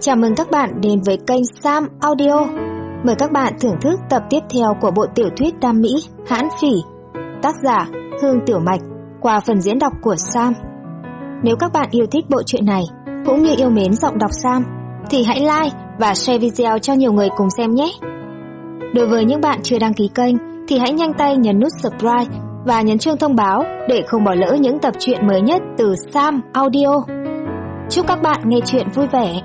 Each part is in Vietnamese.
Chào mừng các bạn đến với kênh Sam Audio. Mời các bạn thưởng thức tập tiếp theo của bộ tiểu thuyết Đam Mỹ Hãn Phỉ, tác giả Hương Tiểu Mạch, qua phần diễn đọc của Sam. Nếu các bạn yêu thích bộ truyện này cũng như yêu mến giọng đọc Sam thì hãy like và share video cho nhiều người cùng xem nhé. Đối với những bạn chưa đăng ký kênh thì hãy nhanh tay nhấn nút subscribe và nhấn chuông thông báo để không bỏ lỡ những tập truyện mới nhất từ Sam Audio. Chúc các bạn nghe truyện vui vẻ.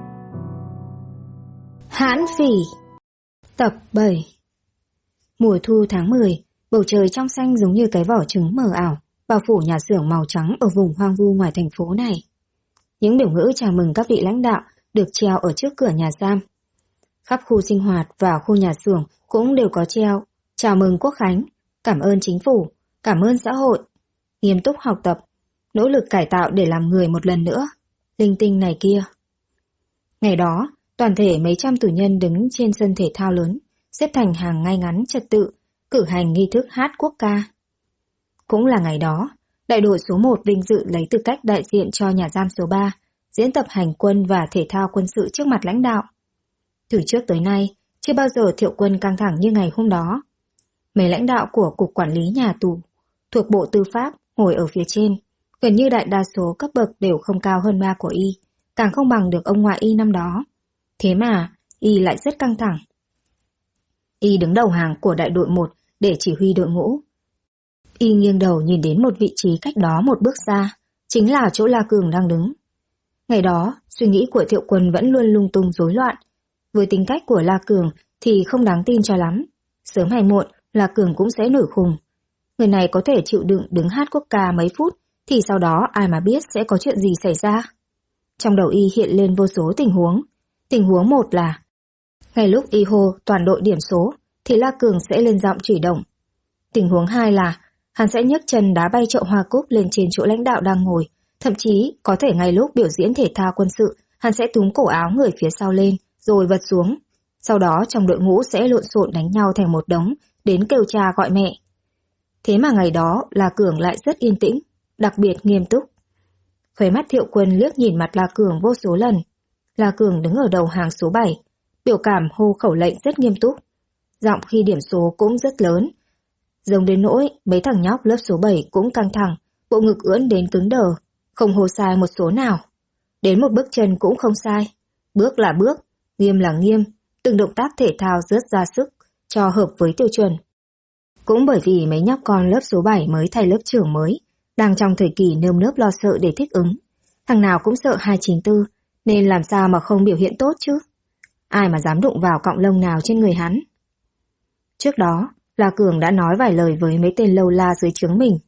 Hãn Phỉ, tập 7. Mùa thu tháng 10, bầu trời trong xanh giống như cái vỏ trứng mờ ảo, bao phủ nhà xưởng màu trắng ở vùng hoang vu ngoài thành phố này. Những biểu ngữ chào mừng các vị lãnh đạo được treo ở trước cửa nhà giam. Khắp khu sinh hoạt và khu nhà xưởng cũng đều có treo chào mừng Quốc khánh, cảm ơn chính phủ, cảm ơn xã hội, nghiêm túc học tập, nỗ lực cải tạo để làm người một lần nữa, linh tinh này kia. Ngày đó, toàn thể mấy trăm tù nhân đứng trên sân thể thao lớn, xếp thành hàng ngay ngắn trật tự, cử hành nghi thức hát quốc ca. Cũng là ngày đó, đại đội số 1 vinh dự lấy tư cách đại diện cho nhà giam số 3, diễn tập hành quân và thể thao quân sự trước mặt lãnh đạo. Từ trước tới nay, chưa bao giờ Thiệu Quân căng thẳng như ngày hôm đó. Mấy lãnh đạo của Cục Quản lý Nhà tù, thuộc Bộ Tư pháp, ngồi ở phía trên, gần như đại đa số cấp bậc đều không cao hơn ba của Y, càng không bằng được ông ngoại Y năm đó. Thế mà, Y lại rất căng thẳng. Y đứng đầu hàng của đại đội 1 để chỉ huy đội ngũ. Y nghiêng đầu nhìn đến một vị trí cách đó một bước xa, chính là chỗ La Cường đang đứng. Ngày đó, suy nghĩ của Thiệu Quân vẫn luôn lung tung rối loạn. Với tính cách của La Cường thì không đáng tin cho lắm. Sớm hay muộn, La Cường cũng sẽ nổi khùng. Người này có thể chịu đựng đứng hát quốc ca mấy phút, thì sau đó ai mà biết sẽ có chuyện gì xảy ra. Trong đầu Y hiện lên vô số tình huống. Tình huống một là, ngay lúc Y hô toàn đội điểm số, thì La Cường sẽ lên giọng chửi động. Tình huống 2 là, hắn sẽ nhấc chân đá bay chậu hoa cúc lên trên chỗ lãnh đạo đang ngồi, thậm chí có thể ngay lúc biểu diễn thể thao quân sự, hắn sẽ túm cổ áo người phía sau lên, rồi vật xuống. Sau đó trong đội ngũ sẽ lộn xộn đánh nhau thành một đống, đến kêu cha gọi mẹ. Thế mà ngày đó La Cường lại rất yên tĩnh, đặc biệt nghiêm túc. Khóe mắt Thiệu Quân liếc nhìn mặt La Cường vô số lần. La Cường đứng ở đầu hàng số 7, biểu cảm hô khẩu lệnh rất nghiêm túc. Giọng khi điểm số cũng rất lớn. Giống đến nỗi mấy thằng nhóc lớp số 7 cũng căng thẳng, bộ ngực ưỡn đến cứng đờ, không hô sai một số nào. Đến một bước chân cũng không sai. Bước là bước, nghiêm là nghiêm, từng động tác thể thao rất ra sức, cho hợp với tiêu chuẩn. Cũng bởi vì mấy nhóc con lớp số 7 mới thay lớp trưởng mới, đang trong thời kỳ nơm nớp lo sợ để thích ứng. Thằng nào cũng sợ 294, nên làm sao mà không biểu hiện tốt chứ? Ai mà dám đụng vào cọng lông nào trên người hắn? Trước đó, La Cường đã nói vài lời với mấy tên lâu la dưới trướng mình.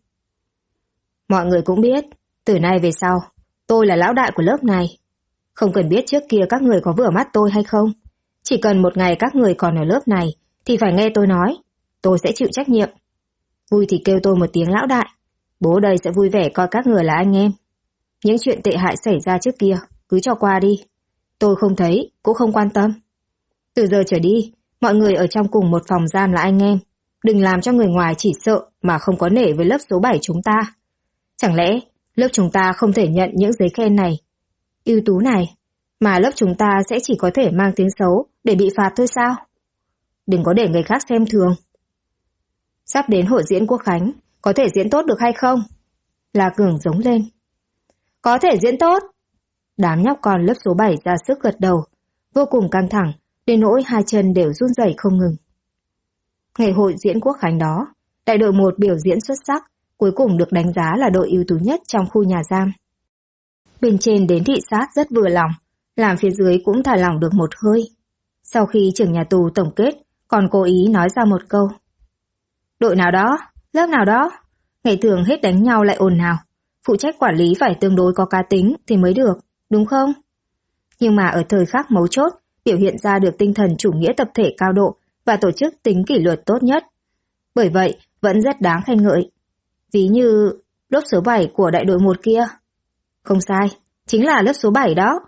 Mọi người cũng biết, từ nay về sau, tôi là lão đại của lớp này. Không cần biết trước kia các người có vừa mắt tôi hay không. Chỉ cần một ngày các người còn ở lớp này, thì phải nghe tôi nói. Tôi sẽ chịu trách nhiệm. Vui thì kêu tôi một tiếng lão đại. Bố đây sẽ vui vẻ coi các người là anh em. Những chuyện tệ hại xảy ra trước kia, cứ cho qua đi. Tôi không thấy, cũng không quan tâm. Từ giờ trở đi, mọi người ở trong cùng một phòng giam là anh em. Đừng làm cho người ngoài chỉ sợ mà không có nể với lớp số 7 chúng ta. Chẳng lẽ lớp chúng ta không thể nhận những giấy khen này, ưu tú này, mà lớp chúng ta sẽ chỉ có thể mang tiếng xấu để bị phạt thôi sao? Đừng có để người khác xem thường. Sắp đến hội diễn Quốc khánh, có thể diễn tốt được hay không? La Cường giống lên. Có thể diễn tốt. Đám nhóc con lớp số 7 ra sức gật đầu, vô cùng căng thẳng, đến nỗi hai chân đều run rẩy không ngừng. Ngày hội diễn Quốc khánh đó, đại đội 1 biểu diễn xuất sắc, cuối cùng được đánh giá là đội ưu tú nhất trong khu nhà giam. Bên trên đến thị sát rất vừa lòng, làm phía dưới cũng thả lỏng được một hơi. Sau khi trưởng nhà tù tổng kết, còn cố ý nói ra một câu. Đội nào đó, lớp nào đó, ngày thường hết đánh nhau lại ồn ào, phụ trách quản lý phải tương đối có cá tính thì mới được, đúng không? Nhưng mà ở thời khắc mấu chốt, biểu hiện ra được tinh thần chủ nghĩa tập thể cao độ và tổ chức tính kỷ luật tốt nhất. Bởi vậy, vẫn rất đáng khen ngợi. Ví như lớp số 7 của đại đội 1 kia. Không sai, chính là lớp số 7 đó.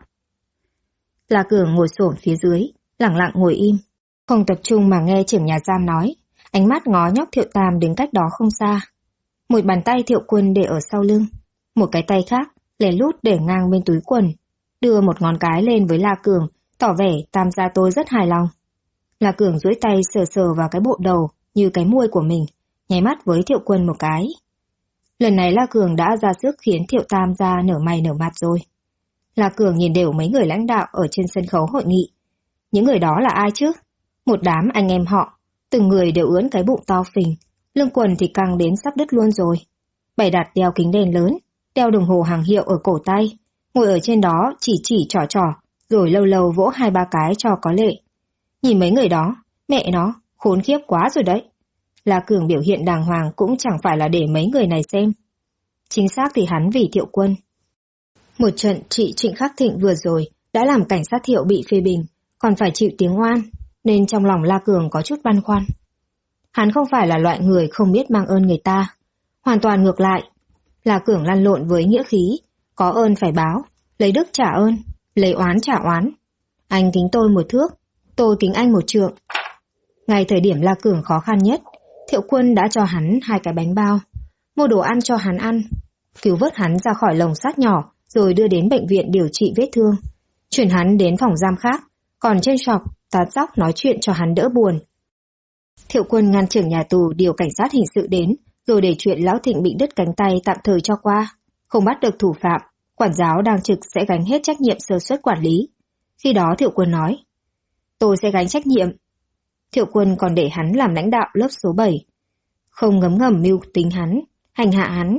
La Cường ngồi xổm phía dưới, lặng lặng ngồi im, không tập trung mà nghe trưởng nhà giam nói, ánh mắt ngó nhóc Thiệu Tam đứng cách đó không xa. Một bàn tay Thiệu Quân để ở sau lưng, một cái tay khác lén lút để ngang bên túi quần, đưa một ngón cái lên với La Cường, tỏ vẻ Tam gia tôi rất hài lòng. La Cường duỗi tay sờ sờ vào cái bộ đầu như cái muôi của mình, nháy mắt với Thiệu Quân một cái. Lần này La Cường đã ra sức khiến Thiệu Tam gia nở mày nở mặt rồi. La Cường nhìn đều mấy người lãnh đạo ở trên sân khấu hội nghị. Những người đó là ai chứ? Một đám anh em họ, từng người đều ưỡn cái bụng to phình, lưng quần thì căng đến sắp đứt luôn rồi. Bày đặt đeo kính đèn lớn, đeo đồng hồ hàng hiệu ở cổ tay, ngồi ở trên đó chỉ trỏ, rồi lâu lâu vỗ 2-3 cái cho có lệ. Nhìn mấy người đó, mẹ nó, khốn khiếp quá rồi đấy. La Cường biểu hiện đàng hoàng cũng chẳng phải là để mấy người này xem. Chính xác thì hắn vì Thiệu Quân. Một trận chị Trịnh Khắc Thịnh vừa rồi đã làm cảnh sát Thiệu bị phê bình, còn phải chịu tiếng oan, nên trong lòng La Cường có chút băn khoăn. Hắn không phải là loại người không biết mang ơn người ta. Hoàn toàn ngược lại. La Cường lăn lộn với nghĩa khí, có ơn phải báo, lấy đức trả ơn, lấy oán trả oán. Anh kính tôi 1 thước, tôi kính anh 1 trượng. Ngay thời điểm La Cường khó khăn nhất, Thiệu Quân đã cho hắn 2 cái bánh bao, mua đồ ăn cho hắn ăn, cứu vớt hắn ra khỏi lồng sắt nhỏ rồi đưa đến bệnh viện điều trị vết thương, chuyển hắn đến phòng giam khác, còn trên shop tán dóc nói chuyện cho hắn đỡ buồn. Thiệu Quân ngăn trưởng nhà tù điều cảnh sát hình sự đến, rồi để chuyện Lão Thịnh bị đứt cánh tay tạm thời cho qua, không bắt được thủ phạm, quản giáo đang trực sẽ gánh hết trách nhiệm sơ suất quản lý. Khi đó Thiệu Quân nói, tôi sẽ gánh trách nhiệm. Thiệu Quân còn để hắn làm lãnh đạo lớp số 7, không ngấm ngầm mưu tính hắn, hành hạ hắn.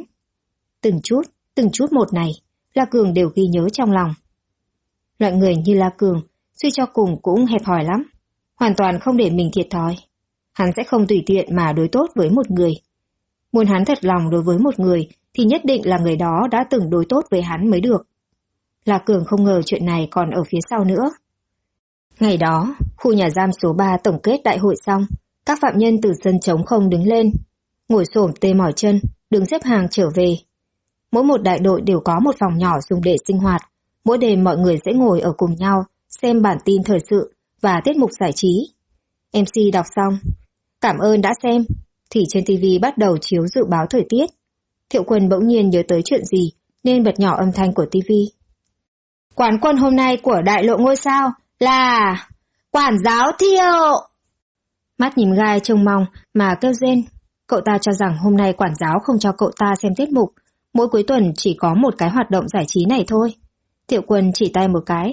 Từng chút một này, La Cường đều ghi nhớ trong lòng. Loại người như La Cường, suy cho cùng cũng hẹp hòi lắm, hoàn toàn không để mình thiệt thòi. Hắn sẽ không tùy tiện mà đối tốt với một người. Muốn hắn thật lòng đối với một người thì nhất định là người đó đã từng đối tốt với hắn mới được. La Cường không ngờ chuyện này còn ở phía sau nữa. Ngày đó, khu nhà giam số 3 tổng kết đại hội xong, các phạm nhân từ sân trống không đứng lên, ngồi xổm tê mỏi chân, đứng xếp hàng trở về. Mỗi một đại đội đều có một phòng nhỏ dùng để sinh hoạt, mỗi đêm mọi người sẽ ngồi ở cùng nhau, xem bản tin thời sự và tiết mục giải trí. MC đọc xong, cảm ơn đã xem, thì trên TV bắt đầu chiếu dự báo thời tiết. Thiệu Quân bỗng nhiên nhớ tới chuyện gì, nên bật nhỏ âm thanh của TV. Quán quân hôm nay của đại lộ ngôi sao là quản giáo Thiệu. Mắt nhìn gai trông mong mà kêu rên. Cậu ta cho rằng hôm nay quản giáo không cho cậu ta xem tiết mục, mỗi cuối tuần chỉ có một cái hoạt động giải trí này thôi. Thiệu Quân chỉ tay một cái.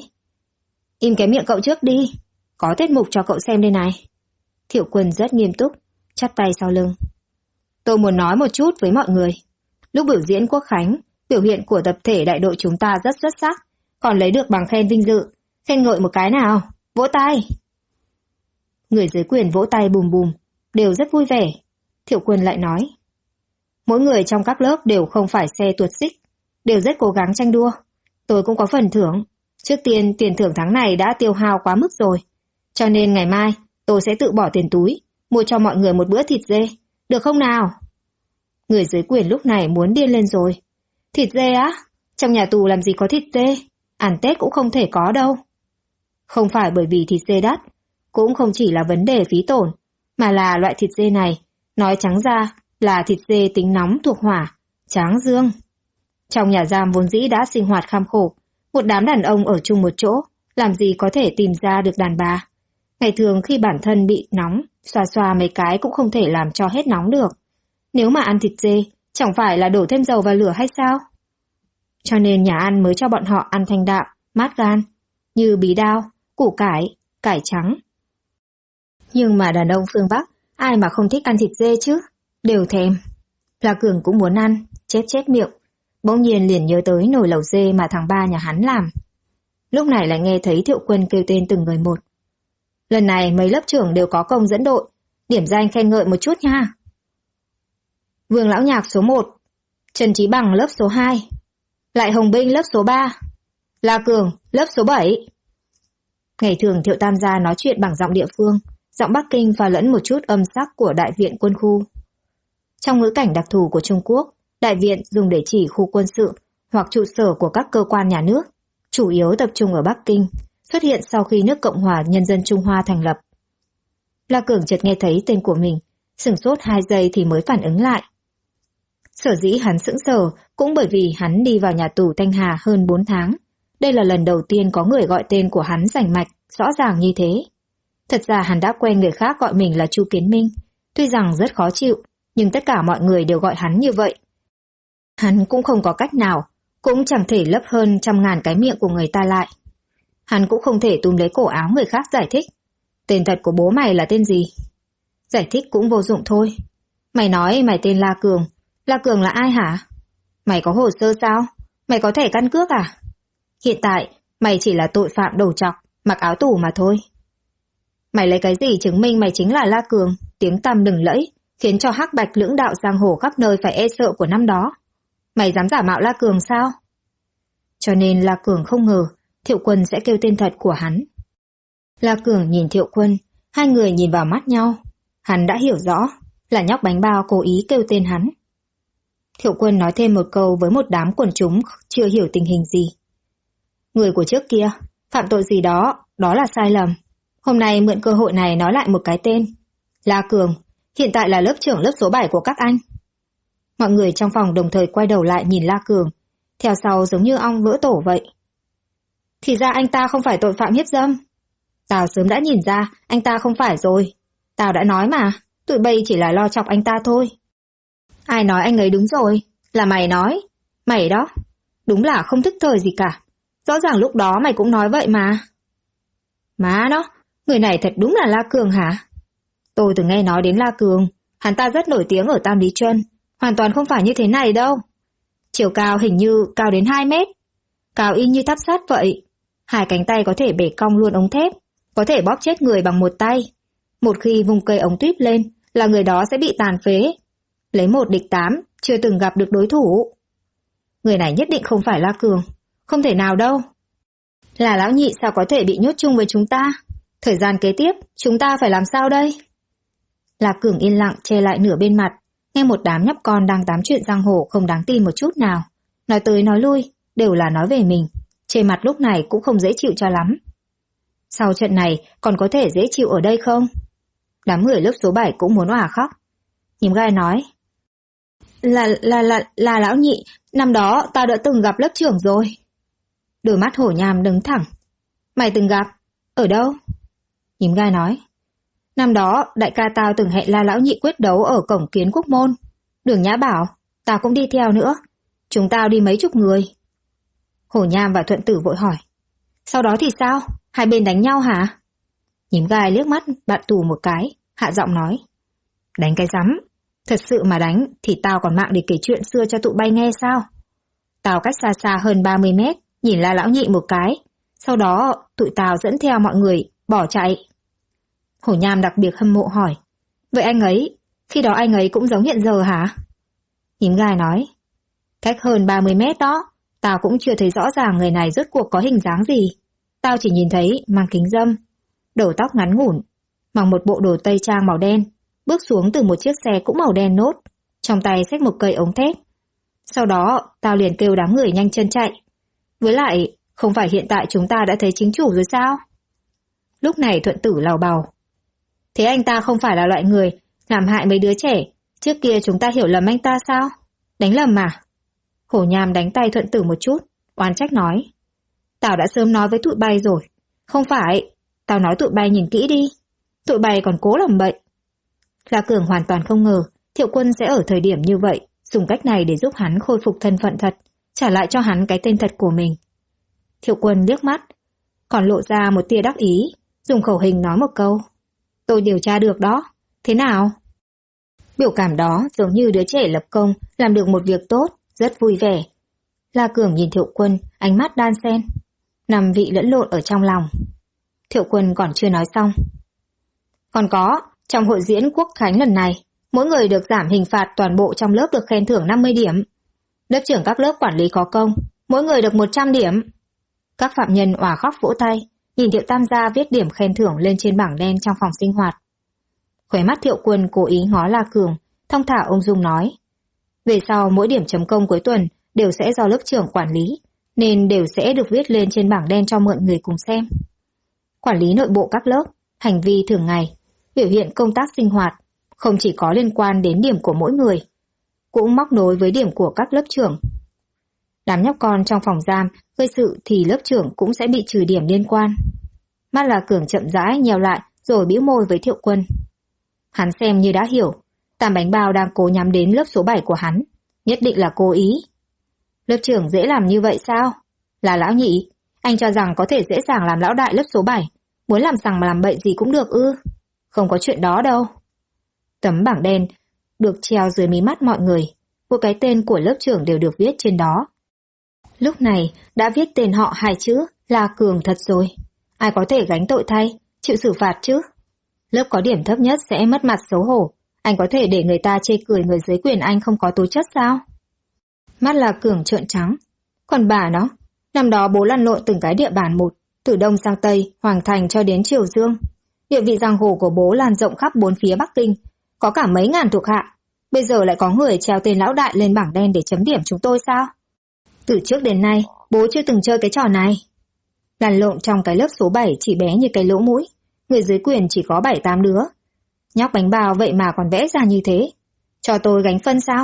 Im cái miệng cậu trước đi, có tiết mục cho cậu xem đây này. Thiệu Quân rất nghiêm túc, chắp tay sau lưng. Tôi muốn nói một chút với mọi người. Lúc biểu diễn Quốc Khánh, biểu hiện của tập thể đại đội chúng ta rất xuất sắc, còn lấy được bằng khen vinh dự. Khen ngợi một cái nào, vỗ tay. Người dưới quyền vỗ tay bùm bùm, đều rất vui vẻ. Thiệu Quân lại nói. Mỗi người trong các lớp đều không phải xe tuột xích, đều rất cố gắng tranh đua. Tôi cũng có phần thưởng. Trước tiên tiền thưởng tháng này đã tiêu hao quá mức rồi. Cho nên ngày mai tôi sẽ tự bỏ tiền túi, mua cho mọi người một bữa thịt dê. Được không nào? Người dưới quyền lúc này muốn điên lên rồi. Thịt dê á? Trong nhà tù làm gì có thịt dê? Ăn Tết cũng không thể có đâu. Không phải bởi vì thịt dê đắt, cũng không chỉ là vấn đề phí tổn, mà là loại thịt dê này, nói trắng ra là thịt dê tính nóng thuộc hỏa, tráng dương. Trong nhà giam vốn dĩ đã sinh hoạt kham khổ, một đám đàn ông ở chung một chỗ, làm gì có thể tìm ra được đàn bà. Ngày thường khi bản thân bị nóng, xoa xoa mấy cái cũng không thể làm cho hết nóng được. Nếu mà ăn thịt dê, chẳng phải là đổ thêm dầu vào lửa hay sao? Cho nên nhà ăn mới cho bọn họ ăn thanh đạm, mát gan, như bí đao, củ cải trắng. Nhưng mà đàn ông phương Bắc, ai mà không thích ăn thịt dê chứ? Đều thèm. La Cường cũng muốn ăn, chép miệng. Bỗng nhiên liền nhớ tới nồi lẩu dê mà thằng ba nhà hắn làm. Lúc này lại nghe thấy Thiệu Quân kêu tên từng người một. Lần này mấy lớp trưởng đều có công dẫn đội, điểm danh khen ngợi một chút nha. Vương Lão Nhạc số 1, Trần Chí Bằng lớp số 2, Lại Hồng Binh lớp số 3, La Cường lớp số 7. Ngày thường Thiệu Tam gia nói chuyện bằng giọng địa phương, giọng Bắc Kinh pha lẫn một chút âm sắc của đại viện quân khu. Trong ngữ cảnh đặc thù của Trung Quốc, đại viện dùng để chỉ khu quân sự hoặc trụ sở của các cơ quan nhà nước, chủ yếu tập trung ở Bắc Kinh, xuất hiện sau khi nước Cộng hòa Nhân dân Trung Hoa thành lập. La Cường chợt nghe thấy tên của mình, sửng sốt 2 giây thì mới phản ứng lại. Sở dĩ hắn sững sờ cũng bởi vì hắn đi vào nhà tù Thanh Hà hơn 4 tháng, Đây là lần đầu tiên có người gọi tên của hắn rành mạch, rõ ràng như thế. Thật ra hắn đã quen người khác gọi mình là Chu Kiến Minh, tuy rằng rất khó chịu, nhưng tất cả mọi người đều gọi hắn như vậy. Hắn cũng không có cách nào, cũng chẳng thể lấp hơn trăm ngàn cái miệng của người ta lại. Hắn cũng không thể túm lấy cổ áo người khác giải thích. Tên thật của bố mày là tên gì? Giải thích cũng vô dụng thôi. Mày nói mày tên La Cường. La Cường là ai hả? Mày có hồ sơ sao? Mày có thẻ căn cước à? Hiện tại, mày chỉ là tội phạm đầu trọc, mặc áo tù mà thôi. Mày lấy cái gì chứng minh mày chính là La Cường, tiếng tăm lừng lẫy, khiến cho hắc bạch lưỡng đạo giang hồ khắp nơi phải e sợ của năm đó. Mày dám giả mạo La Cường sao? Cho nên La Cường không ngờ Thiệu Quân sẽ kêu tên thật của hắn. La Cường nhìn Thiệu Quân, hai người nhìn vào mắt nhau. Hắn đã hiểu rõ là nhóc bánh bao cố ý kêu tên hắn. Thiệu Quân nói thêm một câu với một đám quần chúng chưa hiểu tình hình gì. Người của trước kia, phạm tội gì đó, đó là sai lầm. Hôm nay mượn cơ hội này nói lại một cái tên. La Cường, hiện tại là lớp trưởng lớp số 7 của các anh. Mọi người trong phòng đồng thời quay đầu lại nhìn La Cường, theo sau giống như ong vỡ tổ vậy. Thì ra anh ta không phải tội phạm hiếp dâm. Tao sớm đã nhìn ra anh ta không phải rồi. Tao đã nói mà, tụi bay chỉ là lo chọc anh ta thôi. Ai nói anh ấy đúng rồi? Là mày nói. Mày đó, đúng là không thức thời gì cả. Rõ ràng lúc đó mày cũng nói vậy mà. Má nó, người này thật đúng là La Cường hả? Tôi từng nghe nói đến La Cường, hắn ta rất nổi tiếng ở Tam Lý Truân, hoàn toàn không phải như thế này đâu. Chiều cao hình như cao đến 2 mét, cao y như tháp sắt vậy. Hai cánh tay có thể bể cong luôn ống thép, có thể bóp chết người bằng một tay. Một khi vung cây ống tuyếp lên là người đó sẽ bị tàn phế. Lấy 1 địch 8, chưa từng gặp được đối thủ. Người này nhất định không phải La Cường, không thể nào đâu. Là lão nhị sao có thể bị nhốt chung với chúng ta? Thời gian kế tiếp, chúng ta phải làm sao đây? La Cường yên lặng che lại nửa bên mặt, nghe một đám nhóc con đang tám chuyện giang hồ không đáng tin một chút nào. Nói tới nói lui, đều là nói về mình. Trên mặt lúc này cũng không dễ chịu cho lắm. Sau trận này, còn có thể dễ chịu ở đây không? Đám người lớp số 7 cũng muốn òa khóc. Nhím gai nói. Là lão nhị, năm đó tao đã từng gặp lớp trưởng rồi. Đôi mắt hổ nham đứng thẳng. Mày từng gặp? Ở đâu? Nhím gai nói. Năm đó, đại ca tao từng hẹn La lão nhị quyết đấu ở cổng Kiến Quốc Môn. Đường Nhã bảo, tao cũng đi theo nữa. Chúng tao đi mấy chục người. Hổ nham và Thuận Tử vội hỏi. Sau đó thì sao? Hai bên đánh nhau hả? Nhím gai liếc mắt bạn tù một cái, hạ giọng nói. Đánh cái rắm. Thật sự mà đánh thì tao còn mạng để kể chuyện xưa cho tụi bay nghe sao? Tao cách xa xa hơn 30 mét, nhìn La lão nhị một cái. Sau đó tụi tao dẫn theo mọi người, bỏ chạy. Hổ nham đặc biệt hâm mộ hỏi. Vậy anh ấy, khi đó anh ấy cũng giống hiện giờ hả? Nhím gai nói. Cách hơn 30 mét đó, tao cũng chưa thấy rõ ràng người này rốt cuộc có hình dáng gì. Tao chỉ nhìn thấy mang kính râm, đầu tóc ngắn ngủn, mặc một bộ đồ tây trang màu đen, bước xuống từ một chiếc xe cũng màu đen nốt, trong tay xách một cây ống thép. Sau đó, tao liền kêu đám người nhanh chân chạy. Với lại, không phải hiện tại chúng ta đã thấy chính chủ rồi sao? Lúc này Thuận Tử lào bào. Thế anh ta không phải là loại người làm hại mấy đứa trẻ, trước kia chúng ta hiểu lầm anh ta sao? Đánh lầm mà. Hổ nham đánh tay Thuận Tử một chút, oán trách nói. Tao đã sớm nói với tụi bay rồi. Không phải, tao nói tụi bay nhìn kỹ đi. Tụi bay còn cố làm bậy. La Cường hoàn toàn không ngờ Thiệu Quân sẽ ở thời điểm như vậy dùng cách này để giúp hắn khôi phục thân phận thật, trả lại cho hắn cái tên thật của mình. Thiệu Quân liếc mắt, còn lộ ra một tia đắc ý, dùng khẩu hình nói một câu. Tôi điều tra được đó, thế nào? Biểu cảm đó giống như đứa trẻ lập công, làm được một việc tốt, rất vui vẻ. La Cường nhìn Thiệu Quân, ánh mắt đan xen, nằm vị lẫn lộn ở trong lòng. Thiệu Quân còn chưa nói xong. Còn có, trong hội diễn Quốc Khánh lần này, mỗi người được giảm hình phạt, toàn bộ trong lớp được khen thưởng 50 điểm. Lớp trưởng các lớp quản lý có công, mỗi người được 100 điểm. Các phạm nhân òa khóc vỗ tay, nhìn Thiệu Tam gia viết điểm khen thưởng lên trên bảng đen trong phòng sinh hoạt. Khóe mắt Thiệu Quân cố ý ngó La Cường, thong thả ung dung nói. Về sau mỗi điểm chấm công cuối tuần đều sẽ do lớp trưởng quản lý, nên đều sẽ được viết lên trên bảng đen cho mượn người cùng xem. Quản lý nội bộ các lớp, hành vi thường ngày, biểu hiện công tác sinh hoạt, không chỉ có liên quan đến điểm của mỗi người, cũng móc nối với điểm của các lớp trưởng. Đám nhóc con trong phòng giam gây sự thì lớp trưởng cũng sẽ bị trừ điểm liên quan. Mắt La Cường chậm rãi nheo lại rồi bĩu môi với Thiệu Quân. Hắn xem như đã hiểu, Tam Bánh Bao đang cố nhắm đến lớp số 7 của hắn, nhất định là cố ý. Lớp trưởng dễ làm như vậy sao? Là lão nhị, anh cho rằng có thể dễ dàng làm lão đại lớp số 7, muốn làm sằng mà làm bậy gì cũng được ư? Không có chuyện đó đâu. Tấm bảng đen được treo dưới mí mắt mọi người, mỗi cái tên của lớp trưởng đều được viết trên đó. Lúc này đã viết tên họ 2 chữ La Cường thật rồi. Ai có thể gánh tội thay, chịu xử phạt chứ? Lớp có điểm thấp nhất sẽ mất mặt xấu hổ. Anh có thể để người ta chê cười người dưới quyền anh không có tố chất sao? Mắt La Cường trợn trắng. Còn bà nó, năm đó bố lăn lộn từng cái địa bàn một, từ Đông sang Tây, Hoàng Thành cho đến Triều Dương. Địa vị giang hồ của bố lan rộng khắp 4 phía Bắc Kinh, có cả mấy ngàn thuộc hạ. Bây giờ lại có người treo tên lão đại lên bảng đen để chấm điểm chúng tôi sao? Từ trước đến nay, bố chưa từng chơi cái trò này. Lăn lộn trong cái lớp số 7 chỉ bé như cái lỗ mũi, người dưới quyền chỉ có 7-8 đứa. Nhóc Bánh Bao vậy mà còn vẽ ra như thế. Cho tôi gánh phân sao?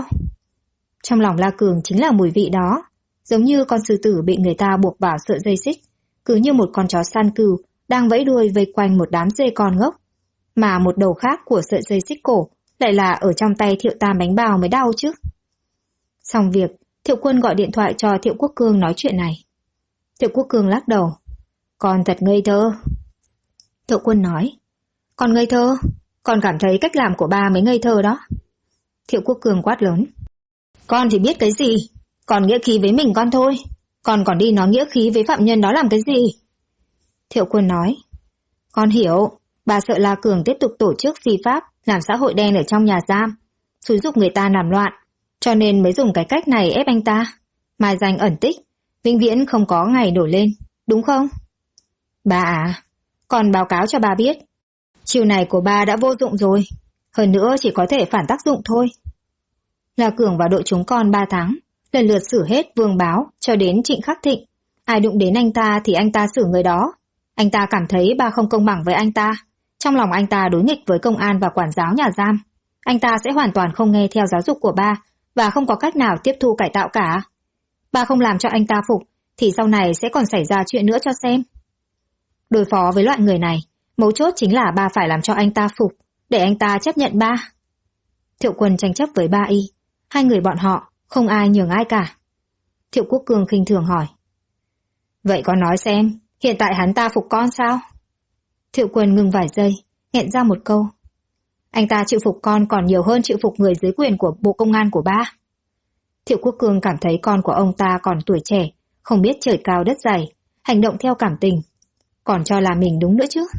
Trong lòng La Cường chính là mùi vị đó, giống như con sư tử bị người ta buộc vào sợi dây xích, cứ như một con chó săn cừu đang vẫy đuôi vây quanh một đám dê con ngốc, mà một đầu khác của sợi dây xích cổ lại là ở trong tay Thiệu Tam Bánh Bao mới đau chứ. Xong việc, Thiệu Quân gọi điện thoại cho Thiệu Quốc Cương nói chuyện này. Thiệu Quốc Cương lắc đầu. Con thật ngây thơ. Thiệu Quân nói. Con ngây thơ? Con cảm thấy cách làm của ba mới ngây thơ đó. Thiệu Quốc Cương quát lớn. Con thì biết cái gì? Còn nghĩa khí với mình con thôi. Con còn đi nói nghĩa khí với phạm nhân đó làm cái gì? Thiệu Quân nói. Con hiểu. Bà sợ La Cường tiếp tục tổ chức phi pháp, làm xã hội đen ở trong nhà giam, xúi giục người ta làm loạn, cho nên mới dùng cái cách này ép anh ta, mai danh ẩn tích, vĩnh viễn không có ngày nổi lên, đúng không? Bà à, con báo cáo cho bà biết, chiều này của bà đã vô dụng rồi, hơn nữa chỉ có thể phản tác dụng thôi. La Cường và đội chúng con 3 tháng, lần lượt xử hết Vương Báo cho đến Trịnh Khắc Thịnh, ai đụng đến anh ta thì anh ta xử người đó. Anh ta cảm thấy bà không công bằng với anh ta, trong lòng anh ta đối nghịch với công an và quản giáo nhà giam. Anh ta sẽ hoàn toàn không nghe theo giáo dục của ba và không có cách nào tiếp thu cải tạo cả. Ba không làm cho anh ta phục thì sau này sẽ còn xảy ra chuyện nữa cho xem. Đối phó với loại người này, mấu chốt chính là ba phải làm cho anh ta phục, để anh ta chấp nhận ba. Thiệu Quân tranh chấp với ba y, hai người bọn họ không ai nhường ai cả. Thiệu Quốc Cương khinh thường hỏi. Vậy con nói xem, hiện tại hắn ta phục con sao? Thiệu Quân ngừng vài giây, nghẹn ra một câu. Anh ta chịu phục con còn nhiều hơn chịu phục người dưới quyền của Bộ Công an của ba. Thiệu Quốc Cương cảm thấy con của ông ta còn tuổi trẻ, không biết trời cao đất dày, hành động theo cảm tình, còn cho là mình đúng nữa chứ.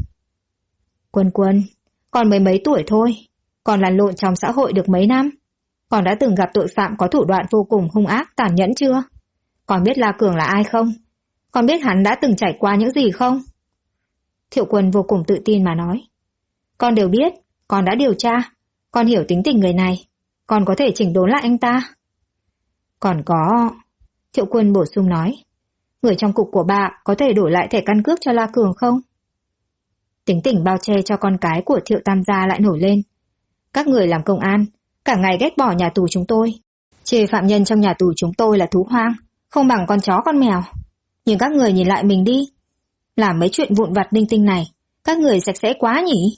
Quân, con mới mấy tuổi thôi, con lăn lộn trong xã hội được mấy năm, con đã từng gặp tội phạm có thủ đoạn vô cùng hung ác tàn nhẫn chưa? Con biết La Cường là ai không? Con biết hắn đã từng trải qua những gì không? Thiệu Quân vô cùng tự tin mà nói. Con đều biết, con đã điều tra, con hiểu tính tình người này, con có thể chỉnh đốn lại anh ta. Còn có... Thiệu Quân bổ sung nói. Người trong cục của bà có thể đổi lại thẻ căn cước cho La Cường không? Tính tình bao che cho con cái của Thiệu Tam gia lại nổi lên. Các người làm công an, cả ngày ghét bỏ nhà tù chúng tôi, chê phạm nhân trong nhà tù chúng tôi là thú hoang, không bằng con chó con mèo. Nhưng các người nhìn lại mình đi, làm mấy chuyện vụn vặt linh tinh này, các người sạch sẽ quá nhỉ?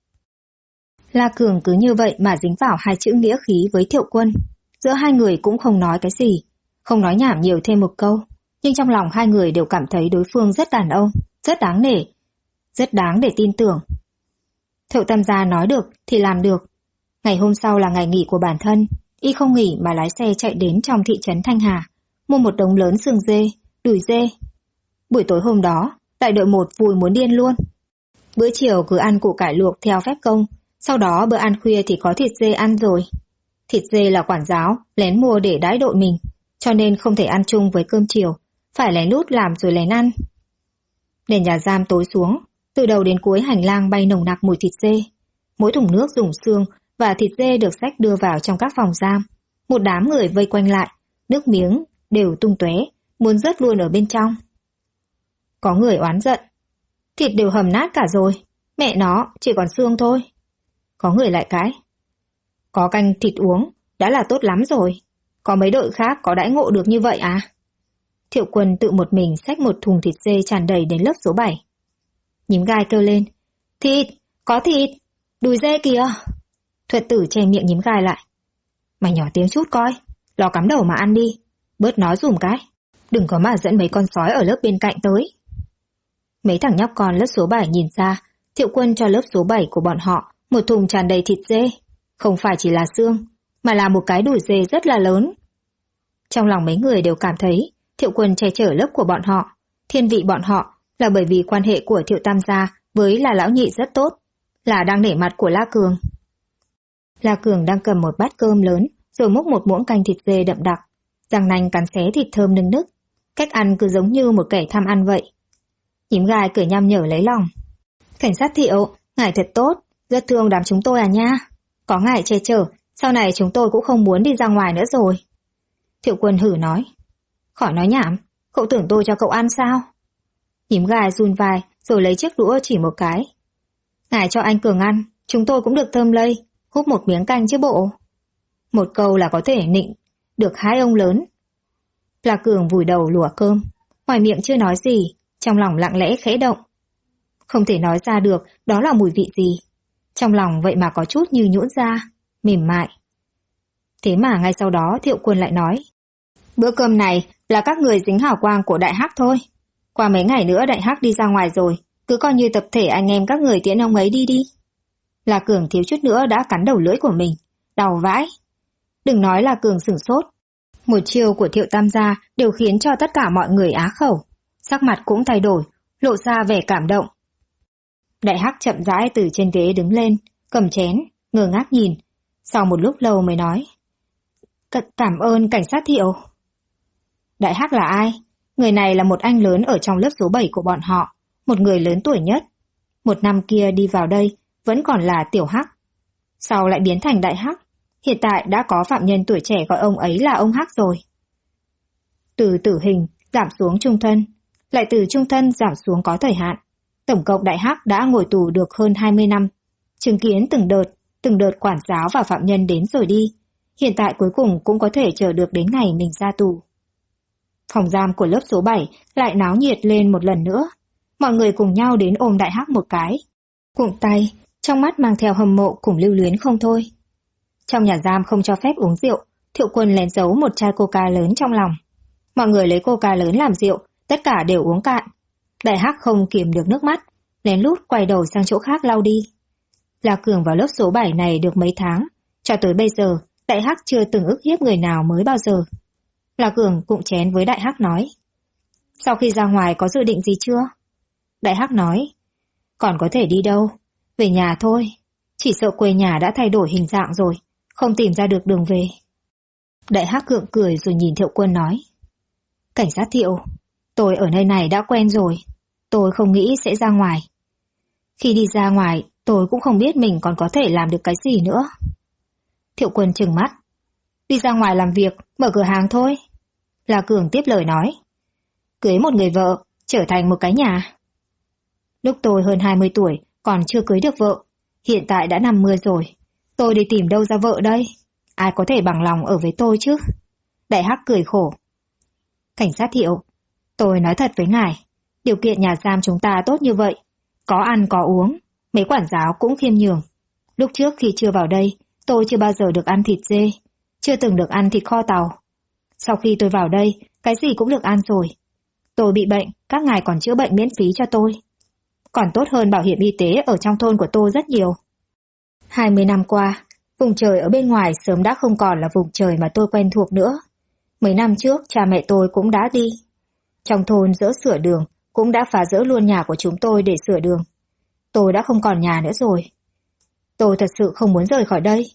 La Cường cứ như vậy mà dính vào hai chữ nghĩa khí với Thiệu Quân. Giữa hai người cũng không nói cái gì, không nói nhảm nhiều thêm một câu, nhưng trong lòng hai người đều cảm thấy đối phương rất đàn ông, rất đáng nể, rất đáng để tin tưởng. Thiệu Tam gia nói được thì làm được. Ngày hôm sau là ngày nghỉ của bản thân, y không nghỉ mà lái xe chạy đến trong thị trấn Thanh Hà, mua một đống lớn xương dê, đùi dê. Buổi tối hôm đó, đại đội 1 vui muốn điên luôn. Bữa chiều cứ ăn củ cải luộc theo phép công, sau đó bữa ăn khuya thì có thịt dê ăn rồi. Thịt dê là quản giáo lén mua để đãi đội mình, cho nên không thể ăn chung với cơm chiều, phải lén lút làm rồi lén ăn. Nền nhà giam tối xuống, từ đầu đến cuối hành lang bay nồng nặc mùi thịt dê. Mỗi thùng nước dùng xương và thịt dê được xách đưa vào trong các phòng giam. Một đám người vây quanh lại, nước miếng đều tung tóe, muốn rớt luôn ở bên trong. Có người oán giận. Thịt đều hầm nát cả rồi, mẹ nó chỉ còn xương thôi. Có người lại cãi. Có canh thịt uống, đã là tốt lắm rồi. Có mấy đội khác có đãi ngộ được như vậy à? Thiệu Quân tự một mình xách một thùng thịt dê tràn đầy đến lớp số 7. Nhím gai kêu lên, thịt, có thịt, đùi dê kìa. Thuật tử che miệng nhím gai lại. Mày nhỏ tiếng chút coi, lo cắm đầu mà ăn đi, bớt nói dùm cái. Đừng có mà dẫn mấy con sói ở lớp bên cạnh tới. Mấy thằng nhóc con lớp số 7 nhìn ra, Thiệu Quân cho lớp số 7 của bọn họ một thùng tràn đầy thịt dê. Không phải chỉ là xương, mà là một cái đùi dê rất là lớn. Trong lòng mấy người đều cảm thấy Thiệu Quân che chở lớp của bọn họ, thiên vị bọn họ là bởi vì quan hệ của Thiệu Tam gia với La Lão Nhị rất tốt, là đang nể mặt của La Cường. La Cường đang cầm một bát cơm lớn rồi múc một muỗng canh thịt dê đậm đặc, răng nanh cắn xé thịt thơm nức nức, cách ăn cứ giống như một kẻ tham ăn vậy. Nhím gai cười nham nhở lấy lòng. Cảnh sát Thiệu, ngài thật tốt, rất thương đám chúng tôi à nha. Có ngài che chở, sau này chúng tôi cũng không muốn đi ra ngoài nữa rồi. Thiệu Quân hử nói. Khỏi nói nhảm, cậu tưởng tôi cho cậu ăn sao? Nhím gai run vai rồi lấy chiếc đũa chỉ một cái. Ngài cho anh Cường ăn, chúng tôi cũng được thơm lây, húp một miếng canh chứ bộ. Một câu là có thể nịnh được hai ông lớn. La Cường vùi đầu lùa cơm, ngoài miệng chưa nói gì, trong lòng lặng lẽ khẽ động. Không thể nói ra được đó là mùi vị gì. Trong lòng vậy mà có chút như nhũn ra, mềm mại. Thế mà ngay sau đó Thiệu Quân lại nói. Bữa cơm này là các người dính hào quang của Đại Hắc thôi. Qua mấy ngày nữa Đại Hắc đi ra ngoài rồi, cứ coi như tập thể anh em các người tiễn ông ấy đi đi. La Cường thiếu chút nữa đã cắn đầu lưỡi của mình, đau vãi. Đừng nói là Cường sửng sốt. Một chiêu của Thiệu Tam gia đều khiến cho tất cả mọi người á khẩu. Sắc mặt cũng thay đổi, lộ ra vẻ cảm động. Đại Hắc chậm rãi từ trên ghế đứng lên, cầm chén, ngơ ngác nhìn. Sau một lúc lâu mới nói. Cảm ơn cảnh sát Thiệu. Đại Hắc là ai? Người này là một anh lớn ở trong lớp số 7 của bọn họ, một người lớn tuổi nhất. Một năm kia đi vào đây, vẫn còn là Tiểu Hắc. Sau lại biến thành Đại Hắc. Hiện tại đã có phạm nhân tuổi trẻ gọi ông ấy là ông Hắc rồi. Từ tử hình giảm xuống trung thân, lại từ trung thân giảm xuống có thời hạn. Tổng cộng Đại Hắc đã ngồi tù được hơn 20 năm, chứng kiến từng đợt quản giáo và phạm nhân đến rồi đi. Hiện tại cuối cùng cũng có thể chờ được đến ngày mình ra tù. Phòng giam của lớp số 7 lại náo nhiệt lên một lần nữa. Mọi người cùng nhau đến ôm Đại Hắc một cái. Cuộn tay, trong mắt mang theo hâm mộ cùng lưu luyến không thôi. Trong nhà giam không cho phép uống rượu, Thiệu Quân lén giấu một chai coca lớn trong lòng. Mọi người lấy coca lớn làm rượu, tất cả đều uống cạn. Đại Hắc không kiềm được nước mắt, lén lút quay đầu sang chỗ khác lau đi. La Cường vào lớp số 7 này được mấy tháng, cho tới bây giờ, Đại Hắc chưa từng ức hiếp người nào mới bao giờ. La Cường cụng chén với Đại Hắc nói. Sau khi ra ngoài có dự định gì chưa? Đại Hắc nói. Còn có thể đi đâu? Về nhà thôi. Chỉ sợ quê nhà đã thay đổi hình dạng rồi, không tìm ra được đường về. Đại Hắc gượng cười rồi nhìn Thiệu Quân nói. Cảnh sát Thiệu, tôi ở nơi này đã quen rồi. Tôi không nghĩ sẽ ra ngoài. Khi đi ra ngoài, tôi cũng không biết mình còn có thể làm được cái gì nữa. Thiệu Quân trừng mắt. Đi ra ngoài làm việc, mở cửa hàng thôi. La Cường tiếp lời nói. Cưới một người vợ, trở thành một cái nhà. Lúc tôi hơn 20 tuổi, còn chưa cưới được vợ. Hiện tại đã 50 rồi. Tôi đi tìm đâu ra vợ đây? Ai có thể bằng lòng ở với tôi chứ? Đại Hắc cười khổ. Cảnh sát Thiệu, tôi nói thật với ngài, điều kiện nhà giam chúng ta tốt như vậy. Có ăn có uống, mấy quản giáo cũng khiêm nhường. Lúc trước khi chưa vào đây, tôi chưa bao giờ được ăn thịt dê, chưa từng được ăn thịt kho tàu. Sau khi tôi vào đây, cái gì cũng được ăn rồi. Tôi bị bệnh, các ngài còn chữa bệnh miễn phí cho tôi. Còn tốt hơn bảo hiểm y tế ở trong thôn của tôi rất nhiều. 20 năm qua, vùng trời ở bên ngoài sớm đã không còn là vùng trời mà tôi quen thuộc nữa. Mấy năm trước, cha mẹ tôi cũng đã đi. Trong thôn dỡ sửa đường, cũng đã phá rỡ luôn nhà của chúng tôi để sửa đường. Tôi đã không còn nhà nữa rồi. Tôi thật sự không muốn rời khỏi đây.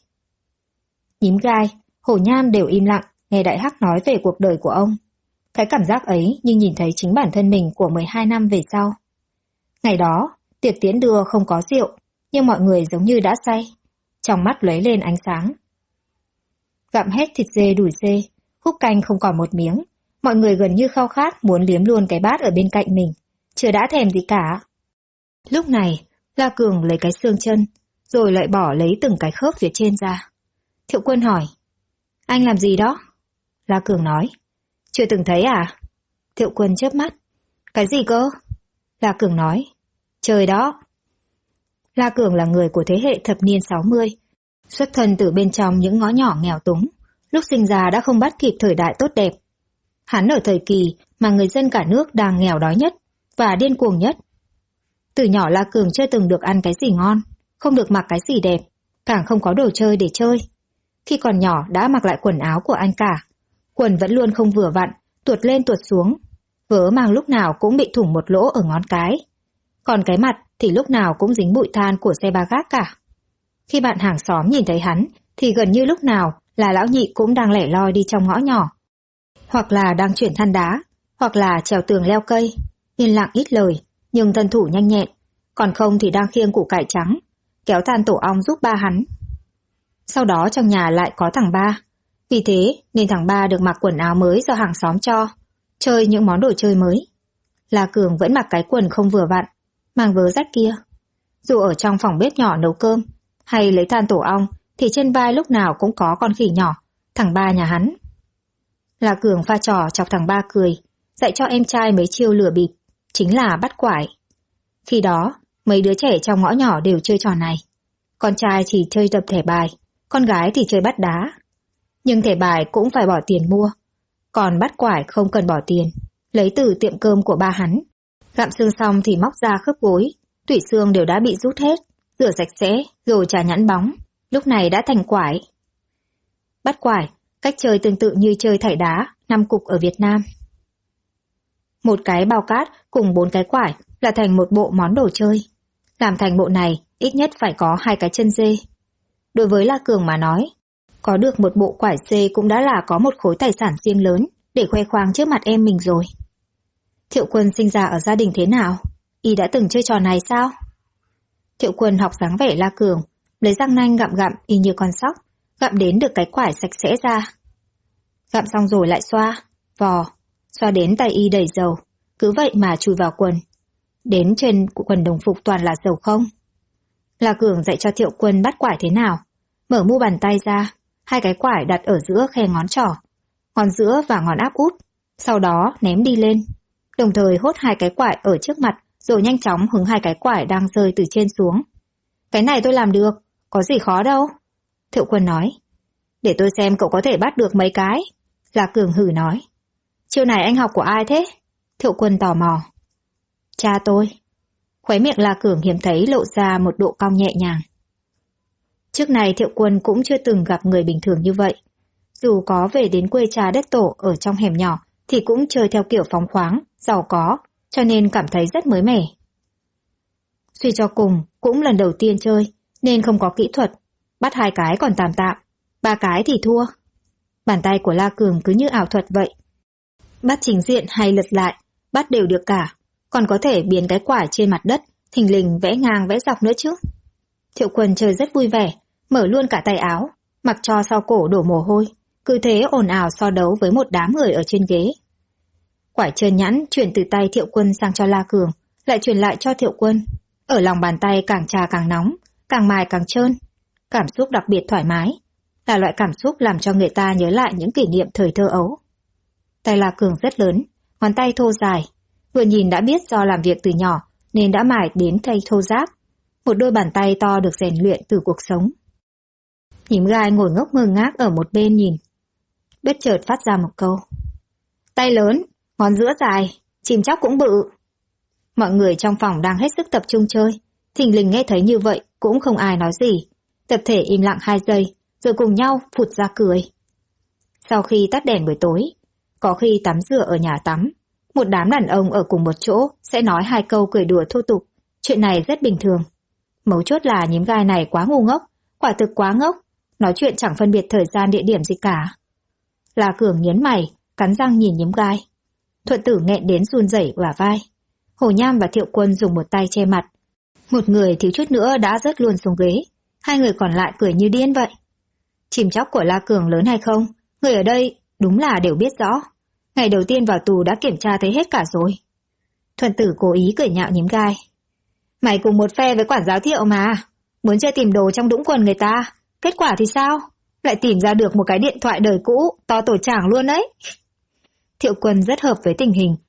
Nhím gai, Hổ Nham đều im lặng nghe Đại Hắc nói về cuộc đời của ông. Cái cảm giác ấy như nhìn thấy chính bản thân mình của 12 năm về sau. Ngày đó, tiệc tiễn đưa không có rượu, nhưng mọi người giống như đã say. Trong mắt lóe lên ánh sáng. Gặm hết thịt dê đùi dê, húp canh không còn một miếng. Mọi người gần như khao khát muốn liếm luôn cái bát ở bên cạnh mình. Chưa đã thèm gì cả. Lúc này, La Cường lấy cái xương chân, rồi lại bỏ lấy từng cái khớp phía trên ra. Thiệu Quân hỏi. Anh làm gì đó? La Cường nói. Chưa từng thấy à? Thiệu Quân chớp mắt. Cái gì cơ? La Cường nói. Chơi đó. La Cường là người của thế hệ thập niên 60, xuất thân từ bên trong những ngõ nhỏ nghèo túng, lúc sinh ra đã không bắt kịp thời đại tốt đẹp. Hắn ở thời kỳ mà người dân cả nước đang nghèo đói nhất và điên cuồng nhất. Từ nhỏ La Cường chưa từng được ăn cái gì ngon, không được mặc cái gì đẹp, càng không có đồ chơi để chơi. Khi còn nhỏ đã mặc lại quần áo của anh cả, quần vẫn luôn không vừa vặn, tuột lên tuột xuống, vớ mang lúc nào cũng bị thủng một lỗ ở ngón cái. Còn cái mặt thì lúc nào cũng dính bụi than của xe ba gác cả. Khi bạn hàng xóm nhìn thấy hắn thì gần như lúc nào là lão nhị cũng đang lẻ loi đi trong ngõ nhỏ, hoặc là đang chuyển than đá, hoặc là trèo tường leo cây, yên lặng ít lời nhưng thân thủ nhanh nhẹn, còn không thì đang khiêng củ cải trắng, kéo than tổ ong giúp ba hắn. Sau đó trong nhà lại có thằng ba, vì thế nên thằng ba được mặc quần áo mới do hàng xóm cho, chơi những món đồ chơi mới. La Cường vẫn mặc cái quần không vừa vặn, mang vớ rách kia. Dù ở trong phòng bếp nhỏ nấu cơm hay lấy than tổ ong thì trên vai lúc nào cũng có con khỉ nhỏ, thằng ba nhà hắn. La Cường pha trò chọc thằng ba cười, dạy cho em trai mấy chiêu lừa bịp, chính là bắt quải. Khi đó, mấy đứa trẻ trong ngõ nhỏ đều chơi trò này. Con trai thì chơi tập thẻ bài, con gái thì chơi bắt đá. Nhưng thẻ bài cũng phải bỏ tiền mua, còn bắt quải không cần bỏ tiền, lấy từ tiệm cơm của ba hắn. Gặm xương xong thì móc ra khớp gối, tủy xương đều đã bị rút hết, rửa sạch sẽ rồi chà nhẵn bóng, lúc này đã thành quải. Bắt quải, cách chơi tương tự như chơi thảy đá, 5 cục ở Việt Nam. Một cái bao cát cùng 4 cái quải là thành một bộ món đồ chơi. Làm thành bộ này ít nhất phải có 2 cái chân dê. Đối với La Cường mà nói, có được một bộ quải dê cũng đã là có một khối tài sản riêng lớn để khoe khoang trước mặt em mình rồi. Thiệu Quân sinh ra ở gia đình thế nào? Y đã từng chơi trò này sao? Thiệu Quân học dáng vẻ La Cường, lấy răng nanh gặm gặm y như con sóc, gặm đến được cái quải sạch sẽ ra. Gặm xong rồi lại xoa, vò, xoa đến tay y đầy dầu, cứ vậy mà chui vào quần. Đến trên quần đồng phục toàn là dầu không. La Cường dạy cho Thiệu Quân bắt quải thế nào. Mở mu bàn tay ra, 2 cái quải đặt ở giữa khe ngón trỏ, ngón giữa và ngón áp út, sau đó ném đi lên. Đồng thời hốt 2 cái quải ở trước mặt rồi nhanh chóng hứng 2 cái quải đang rơi từ trên xuống. Cái này tôi làm được, có gì khó đâu. Thiệu Quân nói. Để tôi xem cậu có thể bắt được mấy cái. La Cường hử nói. Chiêu này anh học của ai thế? Thiệu Quân tò mò. Cha tôi. Khóe miệng La Cường hiếm thấy lộ ra một độ cong nhẹ nhàng. Trước này Thiệu Quân cũng chưa từng gặp người bình thường như vậy. Dù có về đến quê cha đất tổ ở trong hẻm nhỏ thì cũng chơi theo kiểu phóng khoáng, giàu có, cho nên cảm thấy rất mới mẻ. Suy cho cùng, cũng lần đầu tiên chơi, nên không có kỹ thuật. Bắt 2 cái còn tạm tạm, 3 cái thì thua. Bàn tay của La Cường cứ như ảo thuật vậy. Bắt chính diện hay lật lại, bắt đều được cả, còn có thể biến cái quải trên mặt đất, thình lình vẽ ngang vẽ dọc nữa chứ. Thiệu Quân chơi rất vui vẻ, mở luôn cả tay áo, mặc cho sau cổ đổ mồ hôi, cứ thế ồn ào so đấu với một đám người ở trên ghế. Quải trơn nhẵn chuyển từ tay Thiệu Quân sang cho La Cường, lại chuyển lại cho Thiệu Quân. Ở lòng bàn tay càng trà càng nóng, càng mài càng trơn. Cảm xúc đặc biệt thoải mái, là loại cảm xúc làm cho người ta nhớ lại những kỷ niệm thời thơ ấu. Tay La Cường rất lớn, ngón tay thô dài, vừa nhìn đã biết do làm việc từ nhỏ nên đã mài đến tay thô ráp. Một đôi bàn tay to được rèn luyện từ cuộc sống. Nhím gai ngồi ngốc ngơ ngác ở một bên nhìn. Bất chợt phát ra một câu. Tay lớn, ngón giữa dài, chim chóc cũng bự. Mọi người trong phòng đang hết sức tập trung chơi, thình lình nghe thấy như vậy cũng không ai nói gì. Tập thể im lặng 2 giây, rồi cùng nhau phụt ra cười. Sau khi tắt đèn buổi tối, có khi tắm rửa ở nhà tắm, một đám đàn ông ở cùng một chỗ sẽ nói 2 câu cười đùa thô tục. Chuyện này rất bình thường. Mấu chốt là nhím gai này quá ngu ngốc, quả thực quá ngốc, nói chuyện chẳng phân biệt thời gian địa điểm gì cả. La Cường nhấn mày, cắn răng nhìn nhím gai. Thuận Tử nghẹn đến run rẩy bả vai. Hồ Nham và Thiệu Quân dùng một tay che mặt. Một người thiếu chút nữa đã rớt luôn xuống ghế, 2 người còn lại cười như điên vậy. Chìm chóc của La Cường lớn hay không, người ở đây đúng là đều biết rõ. Ngày đầu tiên vào tù đã kiểm tra thấy hết cả rồi. Thuận Tử cố ý cười nhạo nhím gai. Mày cùng một phe với quản giáo Thiệu mà, muốn chơi tìm đồ trong đũng quần người ta, kết quả thì sao? Lại tìm ra được một cái điện thoại đời cũ, to tổ chảng luôn đấy. Thiệu Quân rất hợp với tình hình,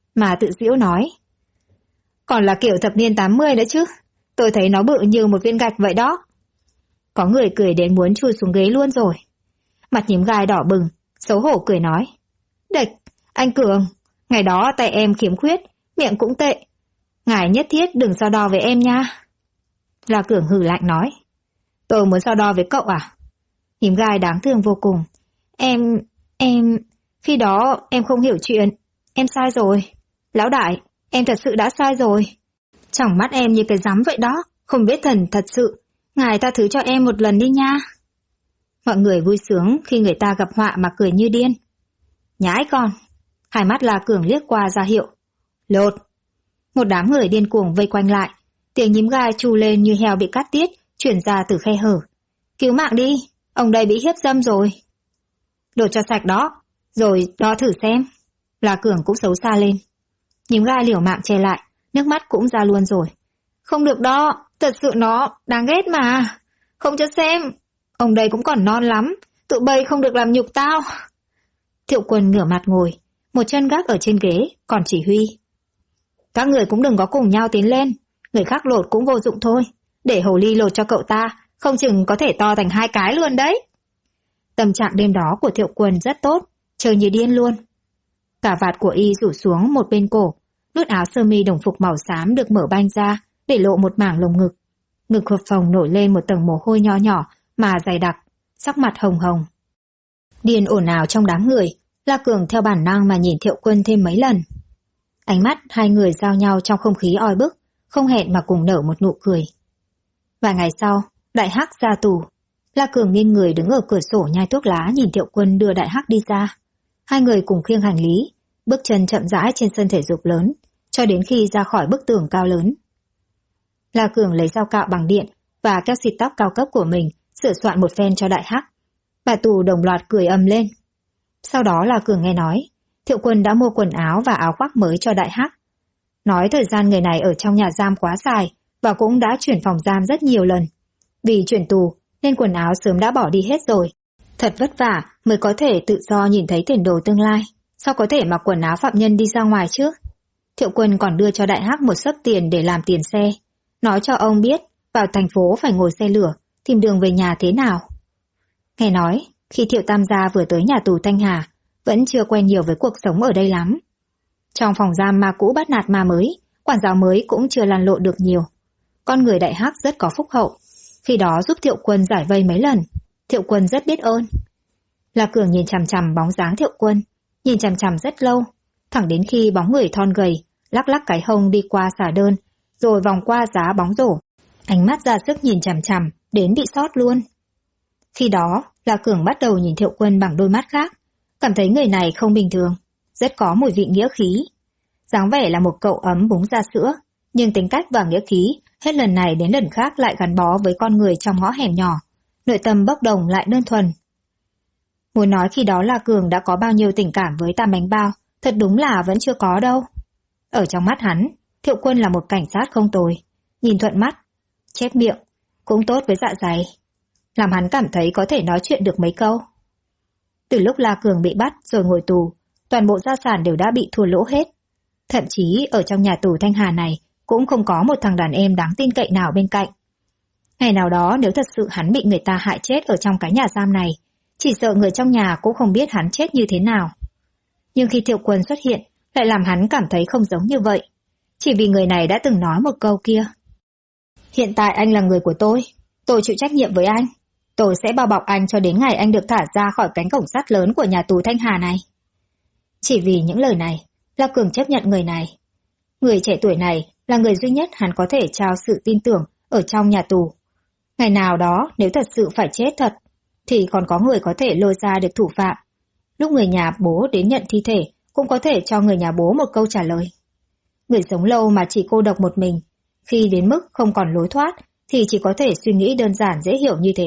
mà tự giễu nói. Còn là kiểu thập niên 80 nữa chứ, tôi thấy nó bự như một viên gạch vậy đó. Có người cười đến muốn chui xuống ghế luôn rồi. Mặt Nhím Gai đỏ bừng, xấu hổ cười nói. Địch, anh Cường, ngày đó tay em khiếm khuyết, miệng cũng tệ. Ngài nhất thiết đừng so đo với em nha. La Cường hừ lạnh nói. Tôi muốn so đo với cậu à? Nhím Gai đáng thương vô cùng. Khi đó em không hiểu chuyện. Em sai rồi. Lão đại, em thật sự đã sai rồi. Trong mắt em như cái rắm vậy đó, không biết thần thật sự. Ngài tha thứ cho em một lần đi nha. Mọi người vui sướng khi người ta gặp họa mà cười như điên. Nhãi con. Hai mắt La Cường liếc qua ra hiệu. Lột. Một đám người điên cuồng vây quanh lại. Tiếng Nhím Gai tru lên như heo bị cắt tiết, chuyển ra từ khe hở. Cứu mạng đi, ông đây bị hiếp dâm rồi. Lột cho sạch đó, rồi đo thử xem. La Cường cũng xấu xa lên. Nhím Gai liều mạng che lại, nước mắt cũng ra luôn rồi. Không được đó, thật sự nó đáng ghét mà. Không cho xem, ông đây cũng còn non lắm, tụi bay không được làm nhục tao. Thiệu Quân ngửa mặt ngồi, một chân gác ở trên ghế, còn chỉ huy. Các người cũng đừng có cùng nhau tiến lên, người khác lột cũng vô dụng thôi. Để hồ ly lột cho cậu ta, không chừng có thể to thành 2 cái luôn đấy. Tâm trạng đêm đó của Thiệu Quân rất tốt, chơi như điên luôn. Cả vạt của y rủ xuống một bên cổ, nút áo sơ mi đồng phục màu xám được mở banh ra để lộ một mảng lồng ngực. Ngực phập phồng nổi lên một tầng mồ hôi nho nhỏ mà dày đặc, sắc mặt hồng hồng. Điên ồn ào trong đám người, La Cường theo bản năng mà nhìn Thiệu Quân thêm mấy lần. Ánh mắt hai người giao nhau trong không khí oi bức, không hẹn mà cùng nở một nụ cười. Vài ngày sau, Đại Hắc ra tù. La Cường nghiêng người đứng ở cửa sổ nhai thuốc lá nhìn Thiệu Quân đưa Đại Hắc đi ra. Hai người cùng khiêng hành lý, bước chân chậm rãi trên sân thể dục lớn, cho đến khi ra khỏi bức tường cao lớn. La Cường lấy dao cạo bằng điện và keo xịt tóc cao cấp của mình sửa soạn một phen cho Đại Hắc. Bà tù đồng loạt cười ầm lên. Sau đó La Cường nghe nói, Thiệu Quân đã mua quần áo và áo khoác mới cho Đại Hắc. Nói thời gian người này ở trong nhà giam quá dài và cũng đã chuyển phòng giam rất nhiều lần. Vì chuyển tù nên quần áo sớm đã bỏ đi hết rồi. Thật vất vả mới có thể tự do nhìn thấy tiền đồ tương lai. Sao có thể mặc quần áo phạm nhân đi ra ngoài chứ? Thiệu Quân còn đưa cho Đại Hắc một xấp tiền để làm tiền xe. Nói cho ông biết vào thành phố phải ngồi xe lửa, tìm đường về nhà thế nào. Nghe nói, khi Thiệu Tam gia vừa tới nhà tù Thanh Hà, vẫn chưa quen nhiều với cuộc sống ở đây lắm. Trong phòng giam ma cũ bắt nạt ma mới, quản giáo mới cũng chưa lăn lộn được nhiều. Con người Đại Hắc rất có phúc hậu. Khi đó giúp Thiệu Quân giải vây mấy lần, Thiệu Quân rất biết ơn. La Cường nhìn chằm chằm bóng dáng Thiệu Quân, nhìn chằm chằm rất lâu, thẳng đến khi bóng người thon gầy, lắc lắc cái hông đi qua xà đơn, rồi vòng qua giá bóng rổ. Ánh mắt ra sức nhìn chằm chằm, đến bị sót luôn. Khi đó, La Cường bắt đầu nhìn Thiệu Quân bằng đôi mắt khác, cảm thấy người này không bình thường, rất có mùi vị nghĩa khí. Dáng vẻ là một cậu ấm búng ra sữa, nhưng tính cách và nghĩa khí hết lần này đến lần khác lại gắn bó với con người trong ngõ hẻm nhỏ, nội tâm bốc đồng lại đơn thuần. Muốn nói khi đó La Cường đã có bao nhiêu tình cảm với Tam Bánh Bao, thật đúng là vẫn chưa có đâu. Ở trong mắt hắn, Thiệu Quân là một cảnh sát không tồi, nhìn thuận mắt, chép miệng, cũng tốt với dạ dày, làm hắn cảm thấy có thể nói chuyện được mấy câu. Từ lúc La Cường bị bắt rồi ngồi tù, toàn bộ gia sản đều đã bị thua lỗ hết. Thậm chí ở trong nhà tù Thanh Hà này cũng không có một thằng đàn em đáng tin cậy nào bên cạnh. Ngày nào đó nếu thật sự hắn bị người ta hại chết ở trong cái nhà giam này, chỉ sợ người trong nhà cũng không biết hắn chết như thế nào. Nhưng khi Thiệu Quân xuất hiện, lại làm hắn cảm thấy không giống như vậy. Chỉ vì người này đã từng nói một câu kia. Hiện tại anh là người của tôi chịu trách nhiệm với anh. Tôi sẽ bao bọc anh cho đến ngày anh được thả ra khỏi cánh cổng sắt lớn của nhà tù Thanh Hà này. Chỉ vì những lời này, La Cường chấp nhận người này. Người trẻ tuổi này là người duy nhất hắn có thể trao sự tin tưởng ở trong nhà tù. Ngày nào đó nếu thật sự phải chết thật, thì còn có người có thể lôi ra được thủ phạm. Lúc người nhà bố đến nhận thi thể, cũng có thể cho người nhà bố một câu trả lời. Người sống lâu mà chỉ cô độc một mình, khi đến mức không còn lối thoát, thì chỉ có thể suy nghĩ đơn giản dễ hiểu như thế.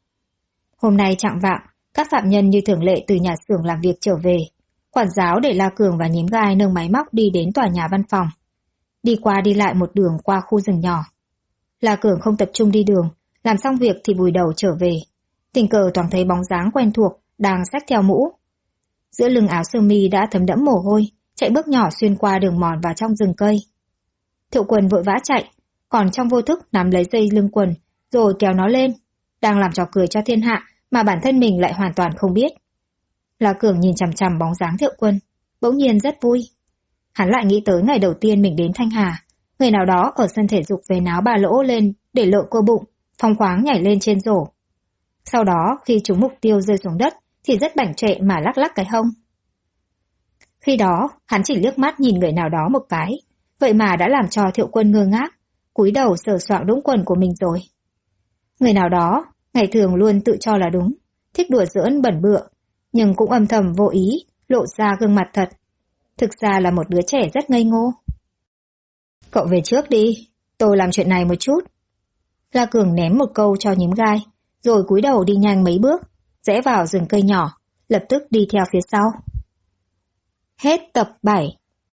Hôm nay chạng vạng, các phạm nhân như thường lệ từ nhà xưởng làm việc trở về. Quản giáo để La Cường và Nhím Gai nâng máy móc đi đến tòa nhà văn phòng. Đi qua đi lại một đường qua khu rừng nhỏ. La Cường không tập trung đi đường, làm xong việc thì vùi đầu trở về. Tình cờ thoáng thấy bóng dáng quen thuộc đang xách theo mũ. Giữa lưng áo sơ mi đã thấm đẫm mồ hôi, chạy bước nhỏ xuyên qua đường mòn vào trong rừng cây. Thiệu Quân vội vã chạy, còn trong vô thức nắm lấy dây lưng quần rồi kéo nó lên, đang làm trò cười cho thiên hạ mà bản thân mình lại hoàn toàn không biết. La Cường nhìn chằm chằm bóng dáng Thiệu Quân, bỗng nhiên rất vui. Hắn lại nghĩ tới ngày đầu tiên mình đến Thanh Hà, người nào đó ở sân thể dục vén áo bà lỗ lên để lộ cơ bụng, phóng khoáng nhảy lên trên rổ. Sau đó khi trúng mục tiêu rơi xuống đất thì rất bảnh trệ mà lắc lắc cái hông. Khi đó hắn chỉ liếc mắt nhìn người nào đó một cái, vậy mà đã làm cho Thiệu Quân ngơ ngác, cúi đầu sờ soạng đũng quần của mình rồi. Người nào đó ngày thường luôn tự cho là đúng, thích đùa giỡn bẩn bựa, nhưng cũng âm thầm vô ý lộ ra gương mặt thật. Thực ra là một đứa trẻ rất ngây ngô. Cậu về trước đi, tôi làm chuyện này một chút. La Cường ném một câu cho nhím gai, rồi cúi đầu đi nhanh mấy bước, rẽ vào rừng cây nhỏ, lập tức đi theo phía sau. Hết tập 7.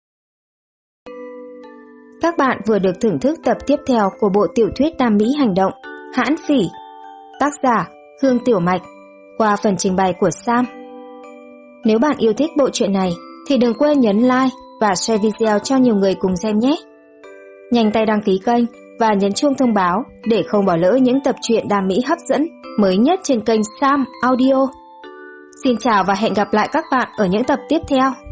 Các bạn vừa được thưởng thức tập tiếp theo của bộ tiểu thuyết Tam Mỹ Hành Động, Hãn Phỉ, tác giả Hương Tiểu Mạch, qua phần trình bày của Sam. Nếu bạn yêu thích bộ truyện này, thì đừng quên nhấn like và share video cho nhiều người cùng xem nhé. Nhanh tay đăng ký kênh và nhấn chuông thông báo để không bỏ lỡ những tập truyện đam mỹ hấp dẫn mới nhất trên kênh Sam Audio. Xin chào và hẹn gặp lại các bạn ở những tập tiếp theo.